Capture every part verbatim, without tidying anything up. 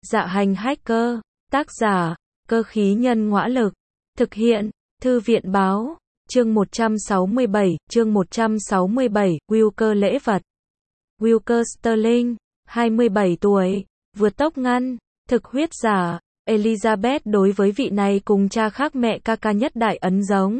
Dạ hành hacker, tác giả, cơ khí nhân ngõa lực, thực hiện, thư viện báo, chương một trăm sáu mươi bảy, chương một trăm sáu mươi bảy, Walker lễ vật. Walker Sterling, hai mươi bảy tuổi, vượt tốc ngăn, thực huyết giả, Elizabeth đối với vị này cùng cha khác mẹ ca ca nhất đại ấn giống.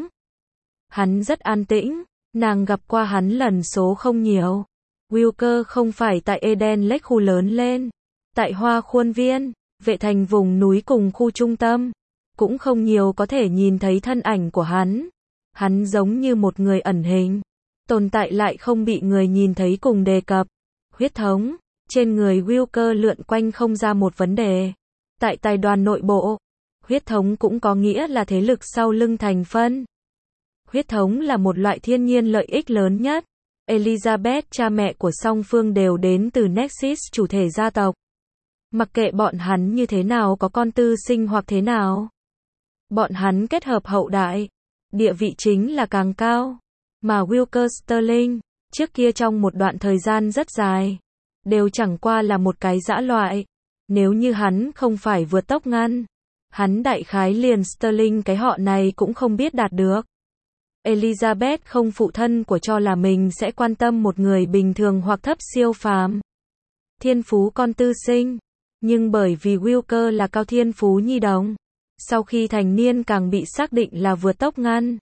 Hắn rất an tĩnh, nàng gặp qua hắn lần số không nhiều. Walker không phải tại Eden Lake khu lớn lên, tại Hoa Khuôn Viên, vệ thành vùng núi cùng khu trung tâm, cũng không nhiều có thể nhìn thấy thân ảnh của hắn. Hắn giống như một người ẩn hình, tồn tại lại không bị người nhìn thấy cùng đề cập. Huyết thống, trên người Walker lượn quanh không ra một vấn đề. Tại tài đoàn nội bộ, huyết thống cũng có nghĩa là thế lực sau lưng thành phân. Huyết thống là một loại thiên nhiên lợi ích lớn nhất. Elizabeth, cha mẹ của song phương đều đến từ Nexus, chủ thể gia tộc. Mặc kệ bọn hắn như thế nào có con tư sinh hoặc thế nào, bọn hắn kết hợp hậu đại, địa vị chính là càng cao. Mà Walker Sterling, trước kia trong một đoạn thời gian rất dài, đều chẳng qua là một cái dã loại. Nếu như hắn không phải vượt tốc ngăn, hắn đại khái liền Sterling cái họ này cũng không biết đạt được. Elizabeth không phụ thân của cho là mình sẽ quan tâm một người bình thường hoặc thấp siêu phàm. Thiên phú con tư sinh, nhưng bởi vì Walker là cao thiên phú nhi đồng, sau khi thành niên càng bị xác định là vượt tốc ngăn.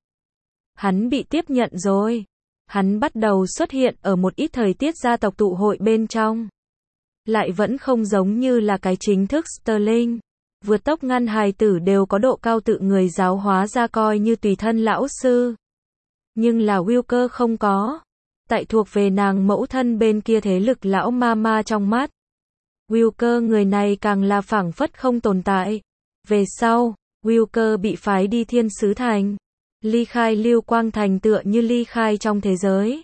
Hắn bị tiếp nhận rồi. Hắn bắt đầu xuất hiện ở một ít thời tiết gia tộc tụ hội bên trong. Lại vẫn không giống như là cái chính thức Sterling. Vượt tốc ngăn hài tử đều có độ cao tự người giáo hóa ra coi như tùy thân lão sư. Nhưng là Walker không có. Tại thuộc về nàng mẫu thân bên kia thế lực lão mama trong mắt. Walker người này càng là phảng phất không tồn tại. Về sau, Walker bị phái đi Thiên Sứ Thành. Ly khai Lưu Quang Thành tựa như ly khai trong thế giới.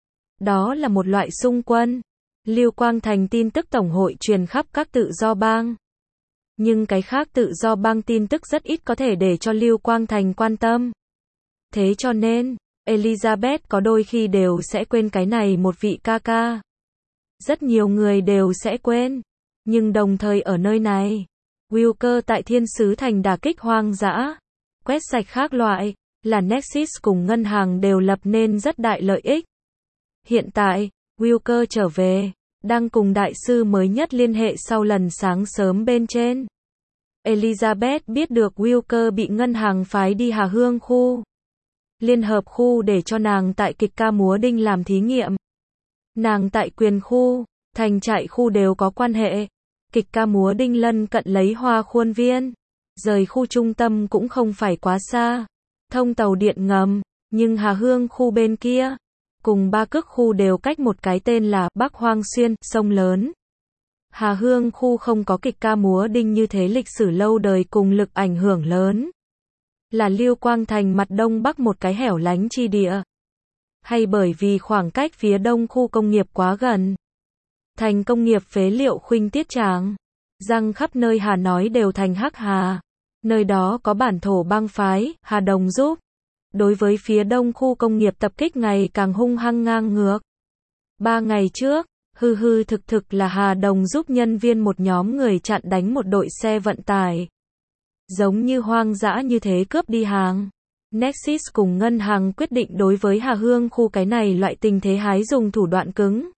Đó là một loại xung quân. Lưu Quang Thành tin tức tổng hội truyền khắp các tự do bang. Nhưng cái khác tự do bang tin tức rất ít có thể để cho Lưu Quang Thành quan tâm. Thế cho nên, Elizabeth có đôi khi đều sẽ quên cái này một vị ca ca. Rất nhiều người đều sẽ quên. Nhưng đồng thời ở nơi này, Walker tại Thiên Sứ Thành đả kích hoang dã, quét sạch khác loại, là Nexus cùng ngân hàng đều lập nên rất đại lợi ích. Hiện tại, Walker trở về, đang cùng đại sư mới nhất liên hệ sau lần sáng sớm bên trên. Elizabeth biết được Walker bị ngân hàng phái đi Hà Hương khu, Liên hợp khu để cho nàng tại kịch ca múa đinh làm thí nghiệm. Nàng tại quyền khu, thành trại khu đều có quan hệ. Kịch ca múa đinh lân cận lấy Hoa Khuôn Viên. Rời khu trung tâm cũng không phải quá xa. Thông tàu điện ngầm, nhưng Hà Hương khu bên kia, cùng Ba Cước khu đều cách một cái tên là Bắc Hoang Xuyên, sông lớn. Hà Hương khu không có kịch ca múa đinh như thế lịch sử lâu đời cùng lực ảnh hưởng lớn. Là Lưu Quang Thành mặt đông bắc một cái hẻo lánh chi địa. Hay bởi vì khoảng cách phía đông khu công nghiệp quá gần. Thành công nghiệp phế liệu Khuynh Tiết Tràng, răng khắp nơi Hà nói đều thành Hắc Hà. Nơi đó có bản thổ bang phái, Hà Đồng giúp. Đối với phía đông khu công nghiệp tập kích ngày càng hung hăng ngang ngược. Ba ngày trước, hư hư thực thực là Hà Đồng giúp nhân viên một nhóm người chặn đánh một đội xe vận tải. Giống như hoang dã như thế cướp đi hàng. Nexus cùng ngân hàng quyết định đối với Hà Hương khu cái này loại tình thế hái dùng thủ đoạn cứng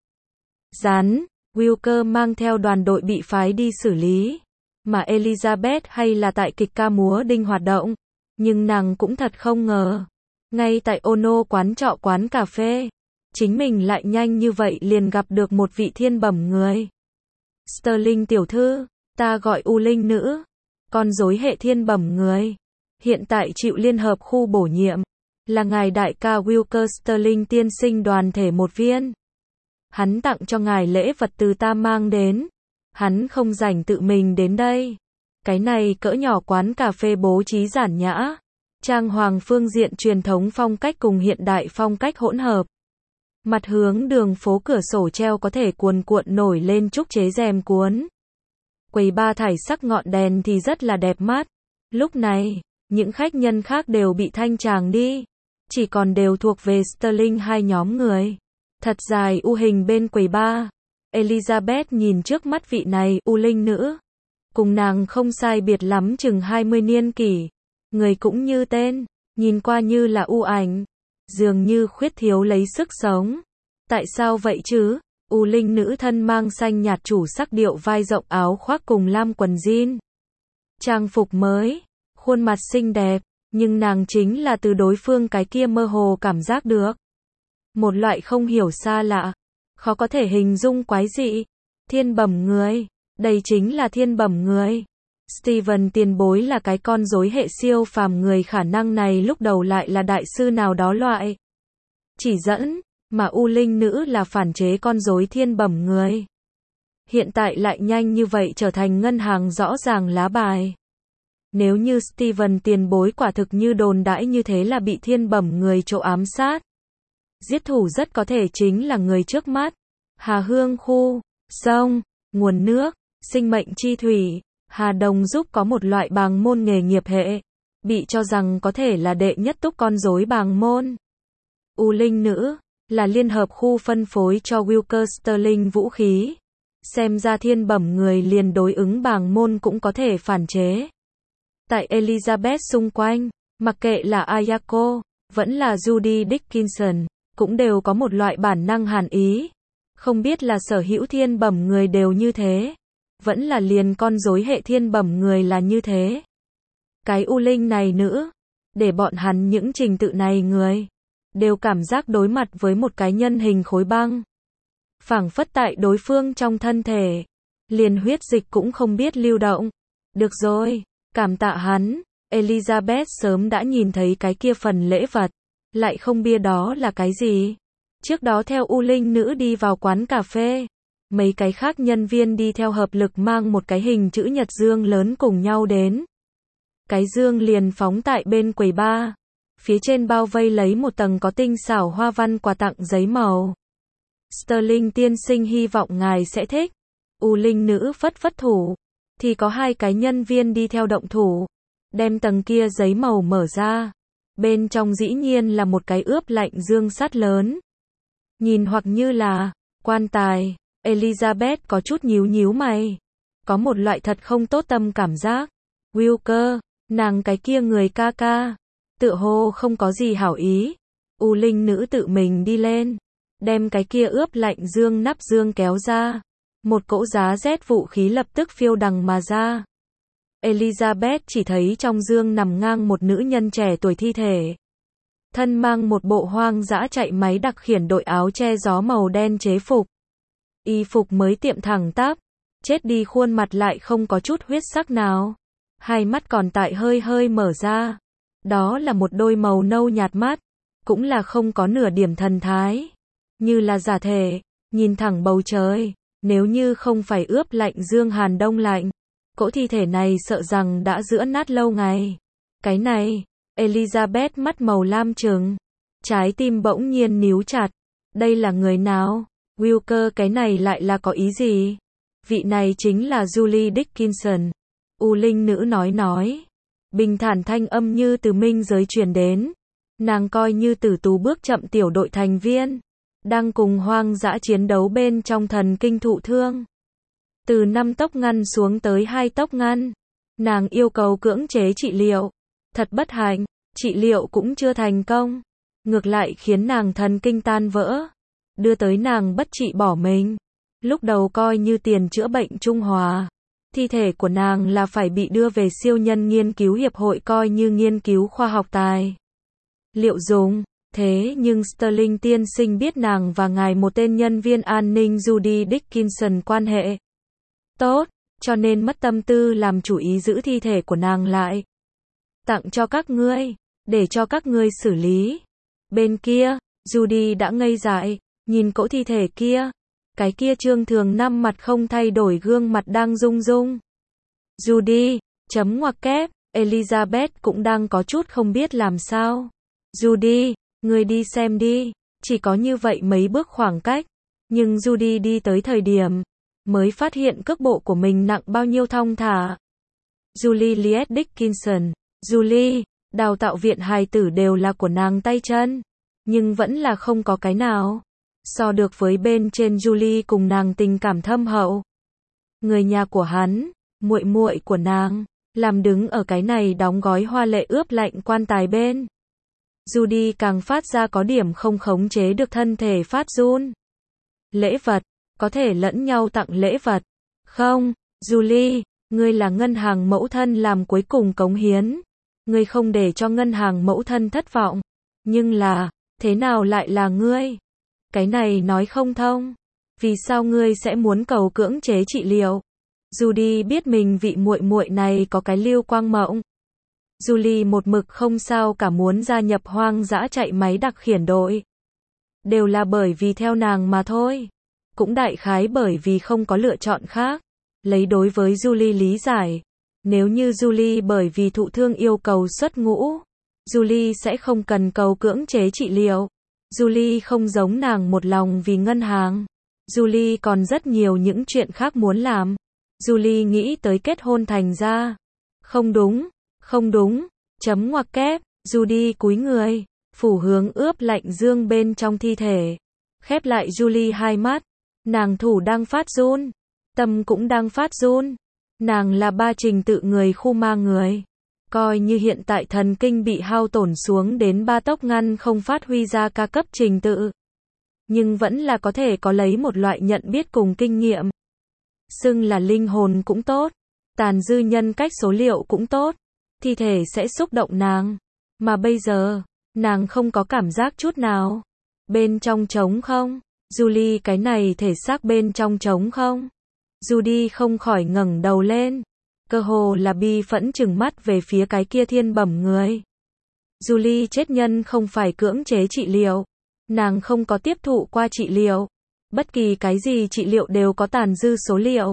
rắn. Walker mang theo đoàn đội bị phái đi xử lý. Mà Elizabeth hay là tại kịch ca múa đinh hoạt động. Nhưng nàng cũng thật không ngờ. Ngay tại Ono quán trọ quán cà phê, chính mình lại nhanh như vậy liền gặp được một vị thiên bẩm người. Sterling tiểu thư, ta gọi U Linh nữ. Con rối hệ thiên bẩm người. Hiện tại chịu liên hợp khu bổ nhiệm. Là ngài đại ca Walker Sterling tiên sinh đoàn thể một viên. Hắn tặng cho ngài lễ vật từ ta mang đến. Hắn không rảnh tự mình đến đây. Cái này cỡ nhỏ quán cà phê bố trí giản nhã. Trang hoàng phương diện truyền thống phong cách cùng hiện đại phong cách hỗn hợp. Mặt hướng đường phố cửa sổ treo có thể cuồn cuộn nổi lên trúc chế rèm cuốn. Quầy ba thải sắc ngọn đèn thì rất là đẹp mắt. Lúc này, những khách nhân khác đều bị thanh tràng đi. Chỉ còn đều thuộc về Sterling hai nhóm người. Thật dài u hình bên quầy ba. Elizabeth nhìn trước mắt vị này, U Linh nữ. cùng nàng không sai biệt lắm chừng hai mươi niên kỷ. Người cũng như tên, nhìn qua như là u ảnh, dường như khuyết thiếu lấy sức sống. Tại sao vậy chứ? U linh nữ thân mang xanh nhạt chủ sắc điệu vai rộng áo khoác cùng lam quần jean. Trang phục mới, khuôn mặt xinh đẹp, nhưng nàng chính là từ đối phương cái kia mơ hồ cảm giác được. Một loại không hiểu xa lạ, khó có thể hình dung quái dị. Thiên bẩm người, đây chính là thiên bẩm người. Steven tiền bối là cái con rối hệ siêu phàm người, khả năng này lúc đầu lại là đại sư nào đó loại chỉ dẫn, mà U linh nữ là phản chế con rối thiên bẩm người. Hiện tại lại nhanh như vậy trở thành ngân hàng rõ ràng lá bài. Nếu như Steven tiền bối quả thực như đồn đãi như thế là bị thiên bẩm người chỗ ám sát, giết thủ rất có thể chính là người trước mắt. Hà Hương khu, sông, nguồn nước, sinh mệnh chi thủy, Hà Đồng giúp có một loại bàng môn nghề nghiệp hệ, bị cho rằng có thể là đệ nhất túc con rối bàng môn. U linh nữ là liên hợp khu phân phối cho Wilker Sterling vũ khí. Xem ra thiên bẩm người liền đối ứng bàng môn cũng có thể phản chế. Tại Elizabeth xung quanh, mặc kệ là Ayako, vẫn là Judy Dickinson, cũng đều có một loại bản năng hàn ý. Không biết là sở hữu thiên bẩm người đều như thế, vẫn là liền con rối hệ thiên bẩm người là như thế. Cái U linh này nữ, để bọn hắn những trình tự này người, đều cảm giác đối mặt với một cái nhân hình khối băng. Phảng phất tại đối phương trong thân thể, liền huyết dịch cũng không biết lưu động. Được rồi, cảm tạ hắn. Elizabeth sớm đã nhìn thấy cái kia phần lễ vật, lại không bia đó là cái gì. Trước đó theo U linh nữ đi vào quán cà phê, mấy cái khác nhân viên đi theo hợp lực mang một cái hình chữ nhật dương lớn cùng nhau đến. Cái dương liền phóng tại bên quầy bar, phía trên bao vây lấy một tầng có tinh xảo hoa văn quà tặng giấy màu. Sterling tiên sinh hy vọng ngài sẽ thích. U linh nữ phất phất thủ, thì có hai cái nhân viên đi theo động thủ, đem tầng kia giấy màu mở ra. Bên trong dĩ nhiên là một cái ướp lạnh dương sắt lớn. Nhìn hoặc như là quan tài. Elizabeth có chút nhíu nhíu mày, có một loại thật không tốt tâm cảm giác. Wilker, nàng cái kia người ca ca, tựa hồ không có gì hảo ý. U linh nữ tự mình đi lên, đem cái kia ướp lạnh dương nắp dương kéo ra. Một cỗ giá rét vũ khí lập tức phiêu đằng mà ra. Elizabeth chỉ thấy trong dương nằm ngang một nữ nhân trẻ tuổi thi thể. Thân mang một bộ hoang dã chạy máy đặc khiển đội áo che gió màu đen chế phục. Y phục mới tiệm thẳng tắp, chết đi khuôn mặt lại không có chút huyết sắc nào. Hai mắt còn tại hơi hơi mở ra. Đó là một đôi màu nâu nhạt mắt, cũng là không có nửa điểm thần thái. Như là giả thể, nhìn thẳng bầu trời. Nếu như không phải ướp lạnh dương hàn đông lạnh, cỗ thi thể này sợ rằng đã giữa nát lâu ngày. Cái này, Elizabeth mắt màu lam trừng, trái tim bỗng nhiên níu chặt. Đây là người nào? Wilker, cái này lại là có ý gì? Vị này chính là Julie Dickinson. U linh nữ nói nói. Bình thản thanh âm như từ minh giới truyền đến. Nàng coi như tử tú bước chậm tiểu đội thành viên, đang cùng hoang dã chiến đấu bên trong thần kinh thụ thương. Từ năm tốc ngăn xuống tới hai tốc ngăn. Nàng yêu cầu cưỡng chế trị liệu. Thật bất hạnh, trị liệu cũng chưa thành công. Ngược lại khiến nàng thần kinh tan vỡ. Đưa tới nàng bất trị bỏ mình. Lúc đầu coi như tiền chữa bệnh trung hòa. Thi thể của nàng là phải bị đưa về siêu nhân nghiên cứu hiệp hội coi như nghiên cứu khoa học tài liệu dùng. Thế nhưng Sterling tiên sinh biết nàng và ngài một tên nhân viên an ninh Judy Dickinson quan hệ tốt, cho nên mất tâm tư làm chủ ý giữ thi thể của nàng lại. Tặng cho các ngươi, để cho các ngươi xử lý. Bên kia, Judy đã ngây dại, nhìn cỗ thi thể kia. Cái kia Trương Thường Năm mặt không thay đổi gương mặt đang rung rung. Judy, chấm ngoặc kép, Elizabeth cũng đang có chút không biết làm sao. Judy, ngươi đi xem đi. Chỉ có như vậy mấy bước khoảng cách. Nhưng Judy đi tới thời điểm, mới phát hiện cước bộ của mình nặng bao nhiêu thong thả. Julie Liet Dickinson, Julie, đào tạo viện hài tử đều là của nàng tay chân. Nhưng vẫn là không có cái nào so được với bên trên Julie cùng nàng tình cảm thâm hậu. Người nhà của hắn, muội muội của nàng, làm đứng ở cái này đóng gói hoa lệ ướp lạnh quan tài bên. Judy càng phát ra có điểm không khống chế được thân thể phát run. Lễ vật, có thể lẫn nhau tặng lễ vật. Không, Julie, ngươi là ngân hàng mẫu thân làm cuối cùng cống hiến. Ngươi không để cho ngân hàng mẫu thân thất vọng. Nhưng là, thế nào lại là ngươi? Cái này nói không thông. Vì sao ngươi sẽ muốn cầu cưỡng chế trị liệu? Judy biết mình vị muội muội này có cái lưu quang mộng. Julie một mực không sao cả muốn gia nhập hoang dã chạy máy đặc khiển đội. Đều là bởi vì theo nàng mà thôi. Cũng đại khái bởi vì không có lựa chọn khác. Lấy đối với Julie lý giải. Nếu như Julie bởi vì thụ thương yêu cầu xuất ngũ, Julie sẽ không cần cầu cưỡng chế trị liệu. Julie không giống nàng một lòng vì ngân hàng. Julie còn rất nhiều những chuyện khác muốn làm. Julie nghĩ tới kết hôn thành ra. Không đúng, không đúng, chấm ngoặc kép, Judy cúi người, phủ hướng ướp lạnh dương bên trong thi thể. Khép lại Julie hai mắt, nàng thủ đang phát run, tâm cũng đang phát run. Nàng là ba trình tự người khu ma người. Coi như hiện tại thần kinh bị hao tổn xuống đến ba tốc ngăn không phát huy ra ca cấp trình tự. Nhưng vẫn là có thể có lấy một loại nhận biết cùng kinh nghiệm. Xưng là linh hồn cũng tốt, tàn dư nhân cách số liệu cũng tốt, thi thể sẽ xúc động nàng. Mà bây giờ, nàng không có cảm giác chút nào. Bên trong trống không? Julie cái này thể xác bên trong trống không? Judy không khỏi ngẩng đầu lên. Cơ hồ là bi phẫn trừng mắt về phía cái kia thiên bẩm người. Julie chết nhân không phải cưỡng chế trị liệu. Nàng không có tiếp thụ qua trị liệu. Bất kỳ cái gì trị liệu đều có tàn dư số liệu.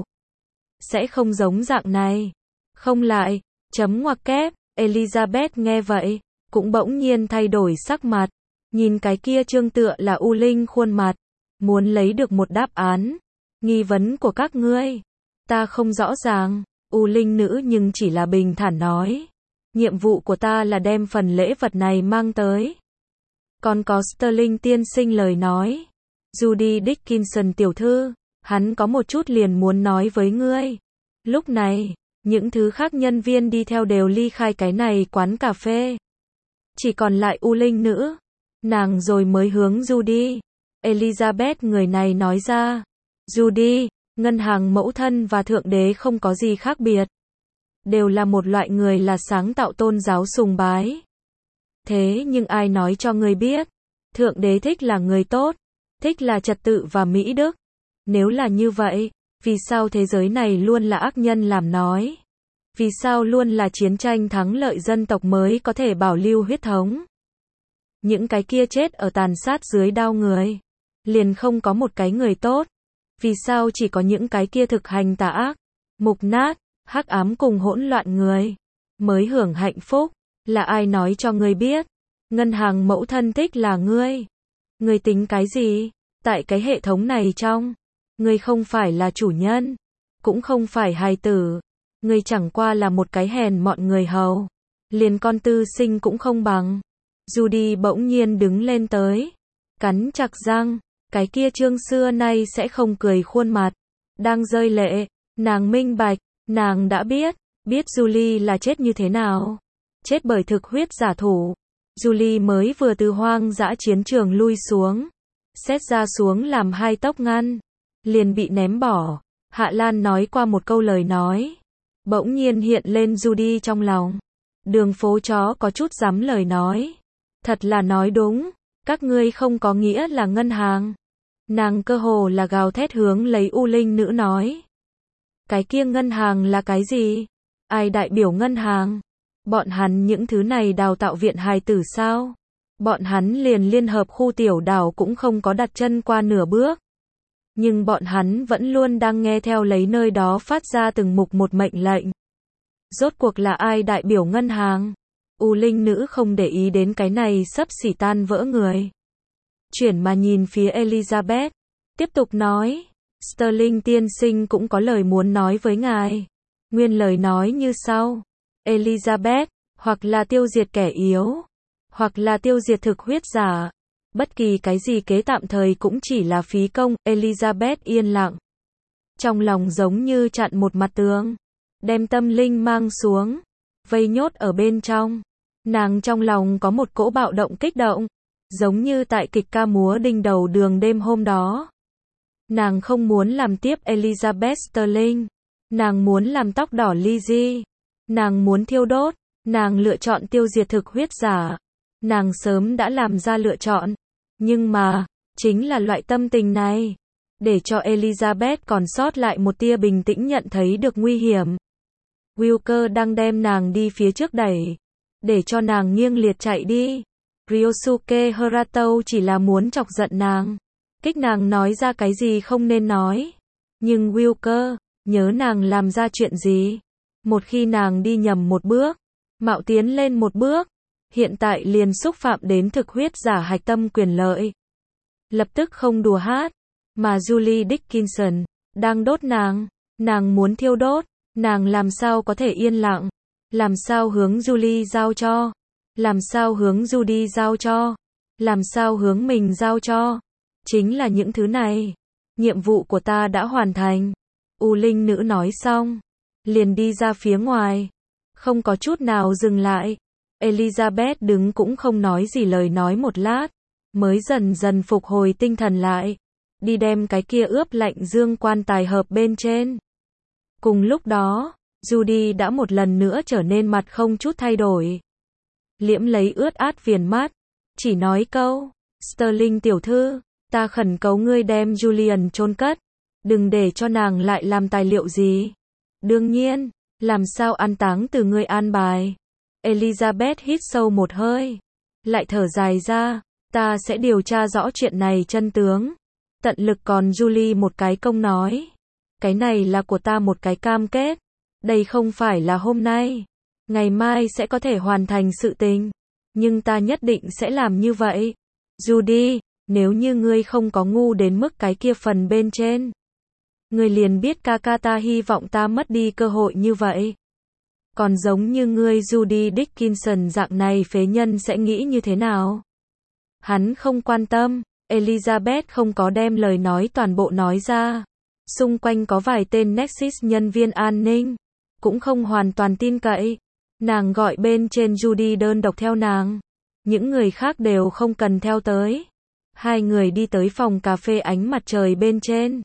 Sẽ không giống dạng này. Không lại, chấm ngoặc kép, Elizabeth nghe vậy, cũng bỗng nhiên thay đổi sắc mặt. Nhìn cái kia trương tựa là U Linh khuôn mặt. Muốn lấy được một đáp án. Nghi vấn của các ngươi. Ta không rõ ràng. U Linh nữ nhưng chỉ là bình thản nói. Nhiệm vụ của ta là đem phần lễ vật này mang tới. Còn có Sterling tiên sinh lời nói. Judy Dickinson tiểu thư, hắn có một chút liền muốn nói với ngươi. Lúc này, những thứ khác nhân viên đi theo đều ly khai cái này quán cà phê. Chỉ còn lại U Linh nữ. Nàng rồi mới hướng Judy. Elizabeth người này nói ra. Judy, ngân hàng mẫu thân và thượng đế không có gì khác biệt. Đều là một loại người là sáng tạo tôn giáo sùng bái. Thế nhưng ai nói cho ngươi biết? Thượng đế thích là người tốt. Thích là trật tự và mỹ đức. Nếu là như vậy, vì sao thế giới này luôn là ác nhân làm nói? Vì sao luôn là chiến tranh thắng lợi dân tộc mới có thể bảo lưu huyết thống? Những cái kia chết ở tàn sát dưới đao người. Liền không có một cái người tốt. Vì sao chỉ có những cái kia thực hành tà ác, mục nát, hắc ám cùng hỗn loạn người mới hưởng hạnh phúc? Là ai nói cho ngươi biết? Ngân hàng mẫu thân thích là ngươi. Ngươi tính cái gì? Tại cái hệ thống này trong, ngươi không phải là chủ nhân, cũng không phải hài tử. Ngươi chẳng qua là một cái hèn mọn người hầu. Liền con tư sinh cũng không bằng. Judy bỗng nhiên đứng lên tới. Cắn chặt răng. Cái kia trương xưa nay sẽ không cười khuôn mặt. Đang rơi lệ. Nàng minh bạch. Nàng đã biết. Biết Julie là chết như thế nào. Chết bởi thực huyết giả thủ. Julie mới vừa từ hoang dã chiến trường lui xuống. Xét ra xuống làm hai tốc ngăn. Liền bị ném bỏ. Hạ Lan nói qua một câu lời nói. Bỗng nhiên hiện lên Judy trong lòng. Đường phố chó có chút dám lời nói. Thật là nói đúng. Các ngươi không có nghĩa là ngân hàng. Nàng cơ hồ là gào thét hướng lấy U Linh nữ nói. Cái kia ngân hàng là cái gì? Ai đại biểu ngân hàng? Bọn hắn những thứ này đào tạo viện hài tử sao? Bọn hắn liền liên hợp khu tiểu đảo cũng không có đặt chân qua nửa bước. Nhưng bọn hắn vẫn luôn đang nghe theo lấy nơi đó phát ra từng mục một mệnh lệnh. Rốt cuộc là ai đại biểu ngân hàng? U Linh nữ không để ý đến cái này sắp xỉ tan vỡ người. Chuyển mà nhìn phía Elizabeth. Tiếp tục nói. Sterling tiên sinh cũng có lời muốn nói với ngài. Nguyên lời nói như sau. Elizabeth, hoặc là tiêu diệt kẻ yếu, hoặc là tiêu diệt thực huyết giả. Bất kỳ cái gì kế tạm thời cũng chỉ là phí công. Elizabeth yên lặng. Trong lòng giống như chặn một mặt tường. đem tâm linh mang xuống, vây nhốt ở bên trong. Nàng trong lòng có một cỗ bạo động kích động, giống như tại kịch ca múa đinh đầu đường đêm hôm đó. Nàng không muốn làm tiếp Elizabeth Sterling, nàng muốn làm tóc đỏ Lizzie, nàng muốn thiêu đốt, nàng lựa chọn tiêu diệt thực huyết giả. Nàng sớm đã làm ra lựa chọn, nhưng mà, chính là loại tâm tình này, để cho Elizabeth còn sót lại một tia bình tĩnh nhận thấy được nguy hiểm. Wilker đang đem nàng đi phía trước đẩy, để cho nàng nghiêng liệt chạy đi. Ryosuke Harato chỉ là muốn chọc giận nàng, kích nàng nói ra cái gì không nên nói. Nhưng Wilker, nhớ nàng làm ra chuyện gì? Một khi nàng đi nhầm một bước, mạo tiến lên một bước, hiện tại liền xúc phạm đến thực huyết giả hạch tâm quyền lợi. Lập tức không đùa hát, mà Julie Dickinson đang đốt nàng, nàng muốn thiêu đốt, nàng làm sao có thể yên lặng, làm sao hướng Julie giao cho, làm sao hướng Judy giao cho, làm sao hướng mình giao cho. Chính là những thứ này, nhiệm vụ của ta đã hoàn thành. U Linh nữ nói xong, liền đi ra phía ngoài, không có chút nào dừng lại. Elizabeth đứng cũng không nói gì lời nói một lát, mới dần dần phục hồi tinh thần lại, đi đem cái kia ướp lạnh dương quan tài hợp bên trên. Cùng lúc đó, Judy đã một lần nữa trở nên mặt không chút thay đổi. Liễm lấy ướt át viền mắt, chỉ nói câu, Sterling tiểu thư, ta khẩn cầu ngươi đem Julian chôn cất, đừng để cho nàng lại làm tài liệu gì. Đương nhiên, làm sao an táng từ ngươi an bài. Elizabeth hít sâu một hơi, lại thở dài ra, ta sẽ điều tra rõ chuyện này chân tướng, tận lực còn Julie một cái công nói. Cái này là của ta một cái cam kết, đây không phải là hôm nay, ngày mai sẽ có thể hoàn thành sự tình, nhưng ta nhất định sẽ làm như vậy. Judy, nếu như ngươi không có ngu đến mức cái kia phần bên trên, ngươi liền biết ca ca ta hy vọng ta mất đi cơ hội như vậy. Còn giống như ngươi Judy Dickinson dạng này phế nhân sẽ nghĩ như thế nào? Hắn không quan tâm, Elizabeth không có đem lời nói toàn bộ nói ra. Xung quanh có vài tên Nexus nhân viên an ninh, cũng không hoàn toàn tin cậy. Nàng gọi bên trên Judy đơn độc theo nàng, những người khác đều không cần theo tới. Hai người đi tới phòng cà phê ánh mặt trời bên trên.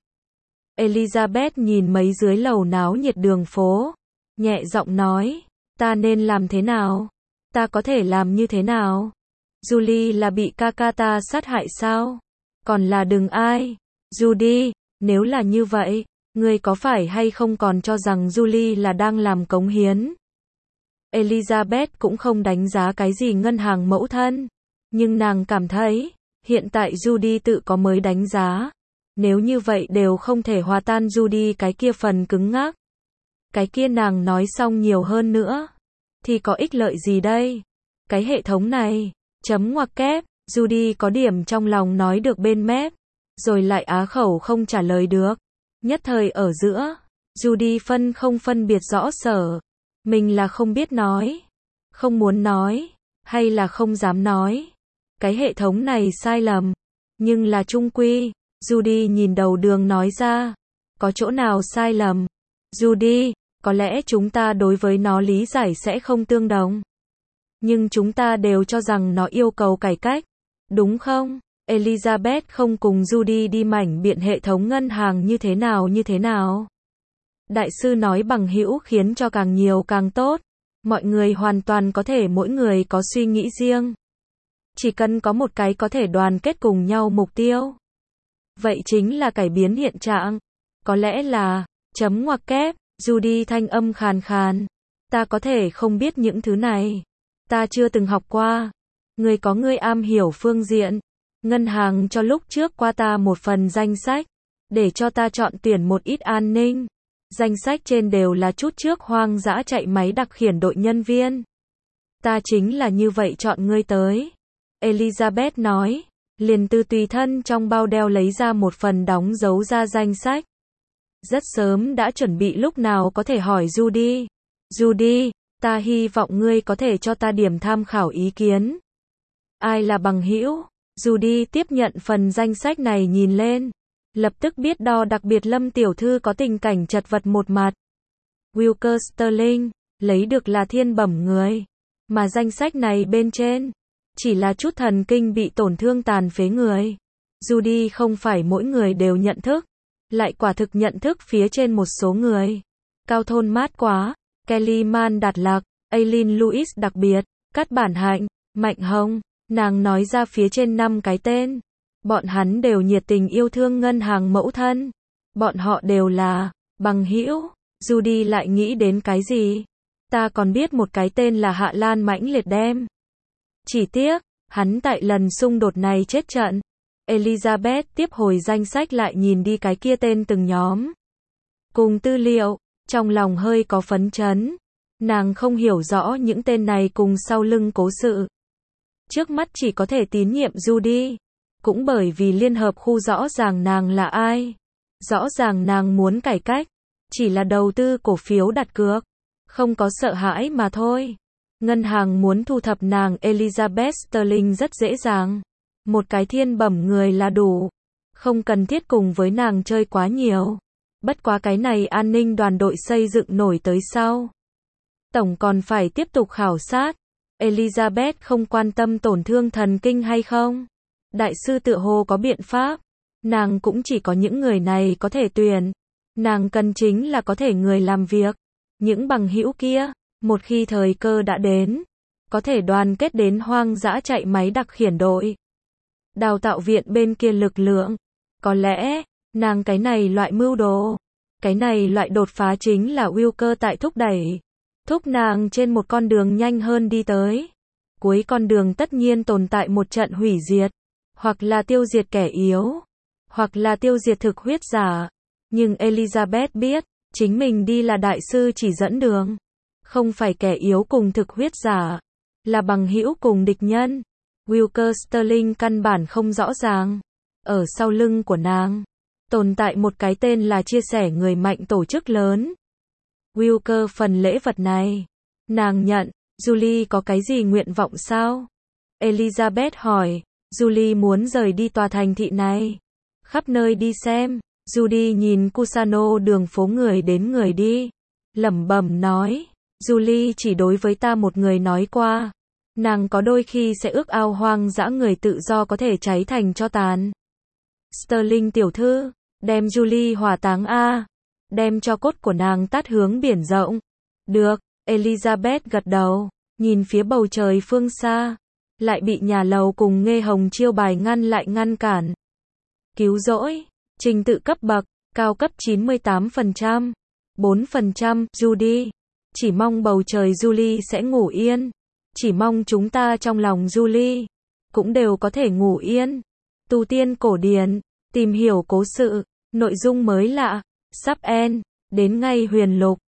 Elizabeth nhìn mấy dưới lầu náo nhiệt đường phố, nhẹ giọng nói, ta nên làm thế nào? Ta có thể làm như thế nào? Julie là bị ca ca ta sát hại sao? Còn là đừng ai? Judy, nếu là như vậy, ngươi có phải hay không còn cho rằng Julie là đang làm cống hiến? Elizabeth cũng không đánh giá cái gì ngân hàng mẫu thân, nhưng nàng cảm thấy, hiện tại Judy tự có mới đánh giá. Nếu như vậy đều không thể hòa tan Judy cái kia phần cứng ngắc. Cái kia nàng nói xong nhiều hơn nữa, thì có ích lợi gì đây? Cái hệ thống này, chấm ngoặc kép, Judy có điểm trong lòng nói được bên mép, rồi lại á khẩu không trả lời được. Nhất thời ở giữa, Judy phân không phân biệt rõ sở, mình là không biết nói, không muốn nói, hay là không dám nói. Cái hệ thống này sai lầm, nhưng là trung quy. Judy nhìn đầu đường nói ra, có chỗ nào sai lầm? Judy, có lẽ chúng ta đối với nó lý giải sẽ không tương đồng, nhưng chúng ta đều cho rằng nó yêu cầu cải cách, đúng không? Elizabeth không cùng Judy đi mảnh biện hệ thống ngân hàng như thế nào như thế nào. Đại sư nói bằng hữu khiến cho càng nhiều càng tốt, mọi người hoàn toàn có thể mỗi người có suy nghĩ riêng. Chỉ cần có một cái có thể đoàn kết cùng nhau mục tiêu. Vậy chính là cải biến hiện trạng. Có lẽ là, chấm ngoặc kép, Judy thanh âm khàn khàn. Ta có thể không biết những thứ này. Ta chưa từng học qua. Người có người am hiểu phương diện. Ngân hàng cho lúc trước qua ta một phần danh sách, để cho ta chọn tuyển một ít an ninh. Danh sách trên đều là chút trước hoang dã chạy máy đặc khiển đội nhân viên. Ta chính là như vậy chọn ngươi tới. Elizabeth nói, liền từ tùy thân trong bao đeo lấy ra một phần đóng dấu ra danh sách. Rất sớm đã chuẩn bị lúc nào có thể hỏi Judy. Judy, ta hy vọng ngươi có thể cho ta điểm tham khảo ý kiến. Ai là bằng hữu? Judy tiếp nhận phần danh sách này nhìn lên, lập tức biết đo đặc biệt Lâm tiểu thư có tình cảnh chật vật một mặt. Wilker Sterling, lấy được là thiên bẩm người. Mà danh sách này bên trên, chỉ là chút thần kinh bị tổn thương tàn phế người. Judy không phải mỗi người đều nhận thức, lại quả thực nhận thức phía trên một số người. Cao thôn mát quá, Kelly Man Đạt Lạc, Aileen Lewis đặc biệt, Cát Bản Hạnh, Mạnh Hồng, nàng nói ra phía trên năm cái tên. Bọn hắn đều nhiệt tình yêu thương ngân hàng mẫu thân. Bọn họ đều là bằng hữu. Judy lại nghĩ đến cái gì? Ta còn biết một cái tên là Hạ Lan mãnh liệt đem. Chỉ tiếc, hắn tại lần xung đột này chết trận. Elizabeth tiếp hồi danh sách lại nhìn đi cái kia tên từng nhóm. Cùng tư liệu, trong lòng hơi có phấn chấn. Nàng không hiểu rõ những tên này cùng sau lưng cố sự. Trước mắt chỉ có thể tín nhiệm Judy. Cũng bởi vì liên hợp khu rõ ràng nàng là ai. Rõ ràng nàng muốn cải cách. Chỉ là đầu tư cổ phiếu đặt cược. Không có sợ hãi mà thôi. Ngân hàng muốn thu thập nàng Elizabeth Sterling rất dễ dàng. Một cái thiên bẩm người là đủ. Không cần thiết cùng với nàng chơi quá nhiều. Bất quá cái này an ninh đoàn đội xây dựng nổi tới sau. Tổng còn phải tiếp tục khảo sát. Elizabeth không quan tâm tổn thương thần kinh hay không. Đại sư tựa hồ có biện pháp. Nàng cũng chỉ có những người này có thể tuyển. Nàng cần chính là có thể người làm việc. Những bằng hữu kia, một khi thời cơ đã đến, có thể đoàn kết đến hoang dã chạy máy đặc khiển đội. Đào tạo viện bên kia lực lượng. Có lẽ, nàng cái này loại mưu đồ. Cái này loại đột phá chính là Wilker tại thúc đẩy. Thúc nàng trên một con đường nhanh hơn đi tới. Cuối con đường tất nhiên tồn tại một trận hủy diệt. Hoặc là tiêu diệt kẻ yếu. Hoặc là tiêu diệt thực huyết giả. Nhưng Elizabeth biết, chính mình đi là đại sư chỉ dẫn đường. Không phải kẻ yếu cùng thực huyết giả. Là bằng hữu cùng địch nhân. Wilker Sterling căn bản không rõ ràng. Ở sau lưng của nàng, tồn tại một cái tên là chia sẻ người mạnh tổ chức lớn. Wilker phần lễ vật này, nàng nhận. Julie có cái gì nguyện vọng sao? Elizabeth hỏi. Julie muốn rời đi tòa thành thị này. Khắp nơi đi xem. Judy nhìn Cusano đường phố người đến người đi. Lẩm bẩm nói. Julie chỉ đối với ta một người nói qua. Nàng có đôi khi sẽ ước ao hoang dã người tự do có thể cháy thành tro tàn. Sterling tiểu thư, đem Julie hỏa táng a. Đem cho cốt của nàng tát hướng biển rộng. Được, Elizabeth gật đầu, nhìn phía bầu trời phương xa. Lại bị nhà lầu cùng Nghê Hồng chiêu bài ngăn lại ngăn cản. Cứu rỗi, trình tự cấp bậc, cao cấp chín mươi tám phần trăm. bốn phần trăm, Judy. Chỉ mong bầu trời Julie sẽ ngủ yên. Chỉ mong chúng ta trong lòng Julie cũng đều có thể ngủ yên. Tu tiên cổ điển, tìm hiểu cố sự, nội dung mới lạ, sắp end, đến ngay huyền lục.